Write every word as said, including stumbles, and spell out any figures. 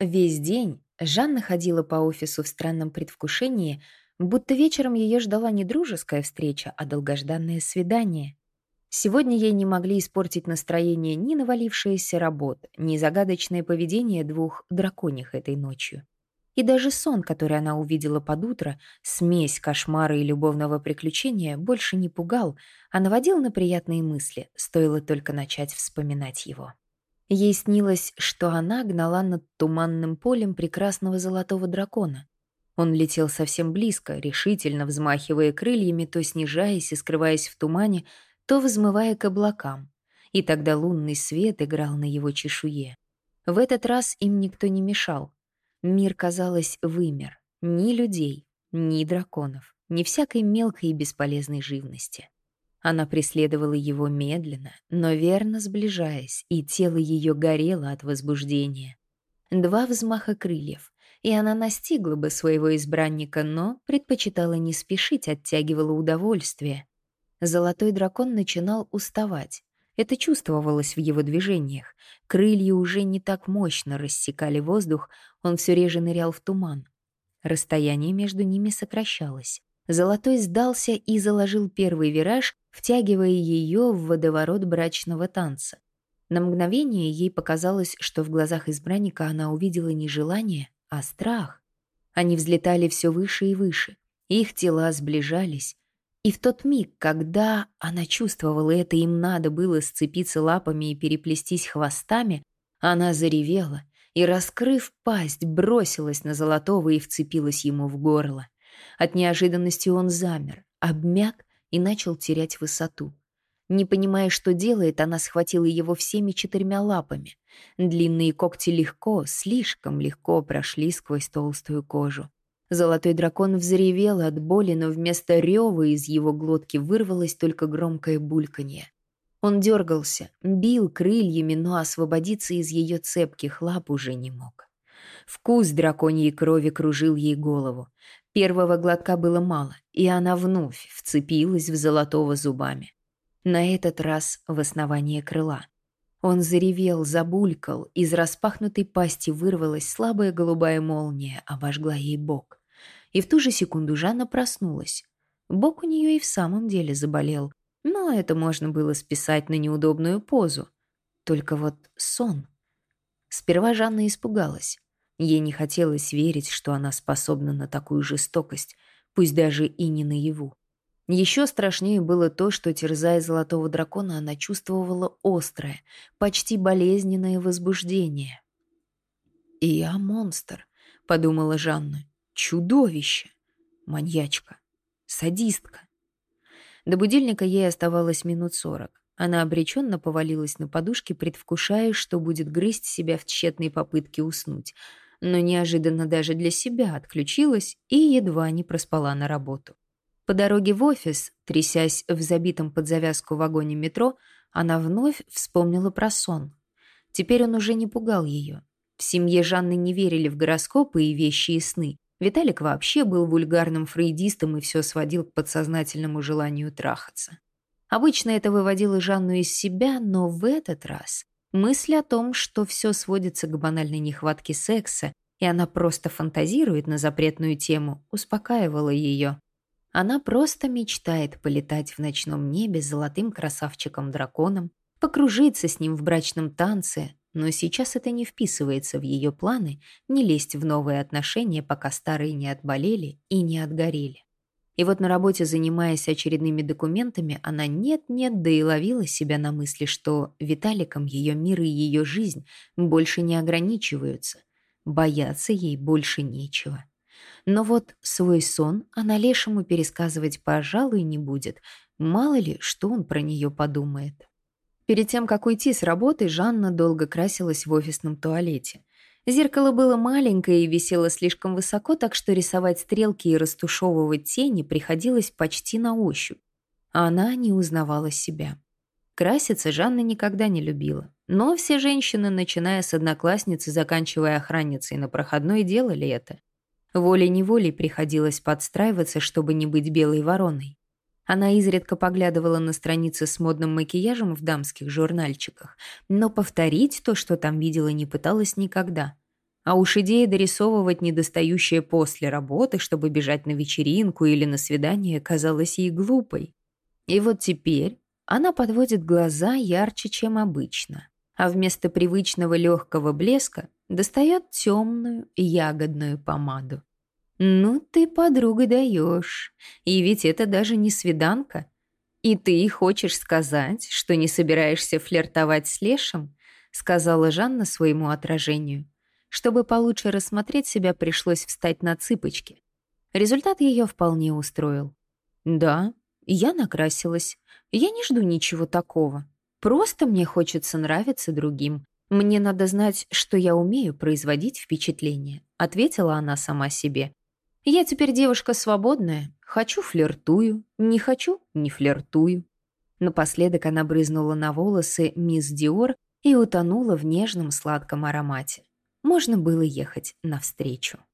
Весь день Жанна ходила по офису в странном предвкушении, будто вечером ее ждала не дружеская встреча, а долгожданное свидание. Сегодня ей не могли испортить настроение ни навалившаяся работа, ни загадочное поведение двух драконьих этой ночью. И даже сон, который она увидела под утро, смесь кошмара и любовного приключения, больше не пугал, а наводил на приятные мысли, стоило только начать вспоминать его. Ей снилось, что она гнала над туманным полем прекрасного золотого дракона. Он летел совсем близко, решительно взмахивая крыльями, то снижаясь и скрываясь в тумане, то взмывая к облакам. И тогда лунный свет играл на его чешуе. В этот раз им никто не мешал. Мир, казалось, вымер. Ни людей, ни драконов, ни всякой мелкой и бесполезной живности. Она преследовала его медленно, но верно сближаясь, и тело ее горело от возбуждения. Два взмаха крыльев, и она настигла бы своего избранника, но предпочитала не спешить, оттягивала удовольствие. Золотой дракон начинал уставать. Это чувствовалось в его движениях. Крылья уже не так мощно рассекали воздух, он все реже нырял в туман. Расстояние между ними сокращалось. Золотой сдался и заложил первый вираж, втягивая ее в водоворот брачного танца. На мгновение ей показалось, что в глазах избранника она увидела не желание, а страх. Они взлетали все выше и выше, их тела сближались. И в тот миг, когда она чувствовала это, им надо было сцепиться лапами и переплестись хвостами, она заревела и, раскрыв пасть, бросилась на Золотого и вцепилась ему в горло. От неожиданности он замер, обмяк и начал терять высоту. Не понимая, что делает, она схватила его всеми четырьмя лапами. Длинные когти легко, слишком легко прошли сквозь толстую кожу. Золотой дракон взревел от боли, но вместо рева из его глотки вырвалось только громкое бульканье. Он дергался, бил крыльями, но освободиться из ее цепких лап уже не мог. Вкус драконьей крови кружил ей голову. Первого глотка было мало, и она вновь вцепилась в Золотого зубами. На этот раз в основание крыла. Он заревел, забулькал, из распахнутой пасти вырвалась слабая голубая молния, обожгла ей бок. И в ту же секунду Жанна проснулась. Бок у нее и в самом деле заболел, но это можно было списать на неудобную позу. Только вот сон. Сперва Жанна испугалась. Ей не хотелось верить, что она способна на такую жестокость, пусть даже и не наяву. Еще страшнее было то, что, терзая Золотого дракона, она чувствовала острое, почти болезненное возбуждение. «И я монстр», — подумала Жанна. «Чудовище! Маньячка! Садистка!» До будильника ей оставалось минут сорок. Она обреченно повалилась на подушке, предвкушая, что будет грызть себя в тщетной попытке уснуть, но неожиданно даже для себя отключилась и едва не проспала на работу. По дороге в офис, трясясь в забитом под завязку вагоне метро, она вновь вспомнила про сон. Теперь он уже не пугал ее. В семье Жанны не верили в гороскопы и вещи и сны. Виталик вообще был вульгарным фрейдистом и все сводил к подсознательному желанию трахаться. Обычно это выводило Жанну из себя, но в этот раз мысль о том, что все сводится к банальной нехватке секса, и она просто фантазирует на запретную тему, успокаивала ее. Она просто мечтает полетать в ночном небе с золотым красавчиком-драконом, покружиться с ним в брачном танце, но сейчас это не вписывается в ее планы не лезть в новые отношения, пока старые не отболели и не отгорели. И вот на работе, занимаясь очередными документами, она нет-нет, да и ловила себя на мысли, что Виталиком ее мир и ее жизнь больше не ограничиваются, бояться ей больше нечего. Но вот свой сон она Лешему пересказывать, пожалуй, не будет. Мало ли, что он про нее подумает. Перед тем, как уйти с работы, Жанна долго красилась в офисном туалете. Зеркало было маленькое и висело слишком высоко, так что рисовать стрелки и растушевывать тени приходилось почти на ощупь. А она не узнавала себя. Краситься Жанна никогда не любила. Но все женщины, начиная с одноклассницы, заканчивая охранницей на проходной, делали это. Волей-неволей приходилось подстраиваться, чтобы не быть белой вороной. Она изредка поглядывала на страницы с модным макияжем в дамских журнальчиках, но повторить то, что там видела, не пыталась никогда. А уж идея дорисовывать недостающее после работы, чтобы бежать на вечеринку или на свидание, казалась ей глупой. И вот теперь она подводит глаза ярче, чем обычно, а вместо привычного легкого блеска достает темную ягодную помаду. «Ну ты, подруга, даешь. И ведь это даже не свиданка. И ты хочешь сказать, что не собираешься флиртовать с Лешем?» сказала Жанна своему отражению. Чтобы получше рассмотреть себя, пришлось встать на цыпочки. Результат ее вполне устроил. «Да, я накрасилась. Я не жду ничего такого. Просто мне хочется нравиться другим. Мне надо знать, что я умею производить впечатление», ответила она сама себе. «Я теперь девушка свободная. Хочу — флиртую, не хочу — не флиртую». Напоследок она брызнула на волосы мисс Диор и утонула в нежном сладком аромате. Можно было ехать навстречу.